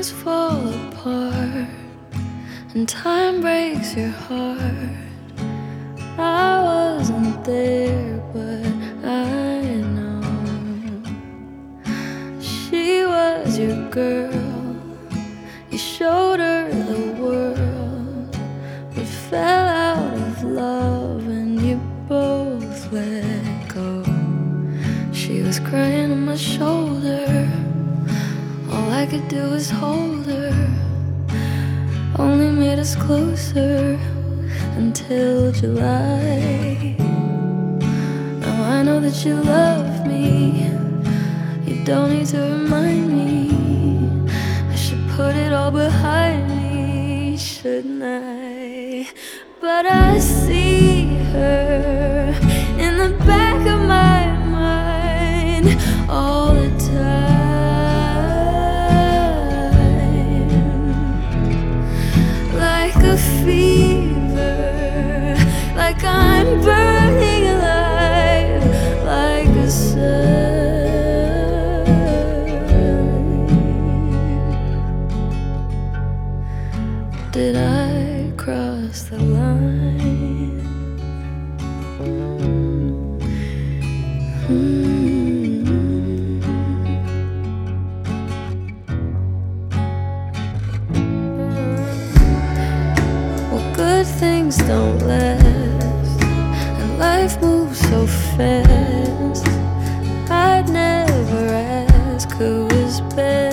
things fall apart and time breaks your heart. I wasn't there, but I know she was your girl. You showed her the world, but fell out of love and you both let go. She was crying on my shoulder, all I could do was hold her. Only made us closer until July. Now I know that you love me, you don't need to remind me. I should put it all behind me, shouldn't I? But I see her in the back of my mind all the time. Like a fever, like I'm burning alive, like a sun. Did I cross the line? Well, good things don't last, and life moves so fast. I'd never ask who was best.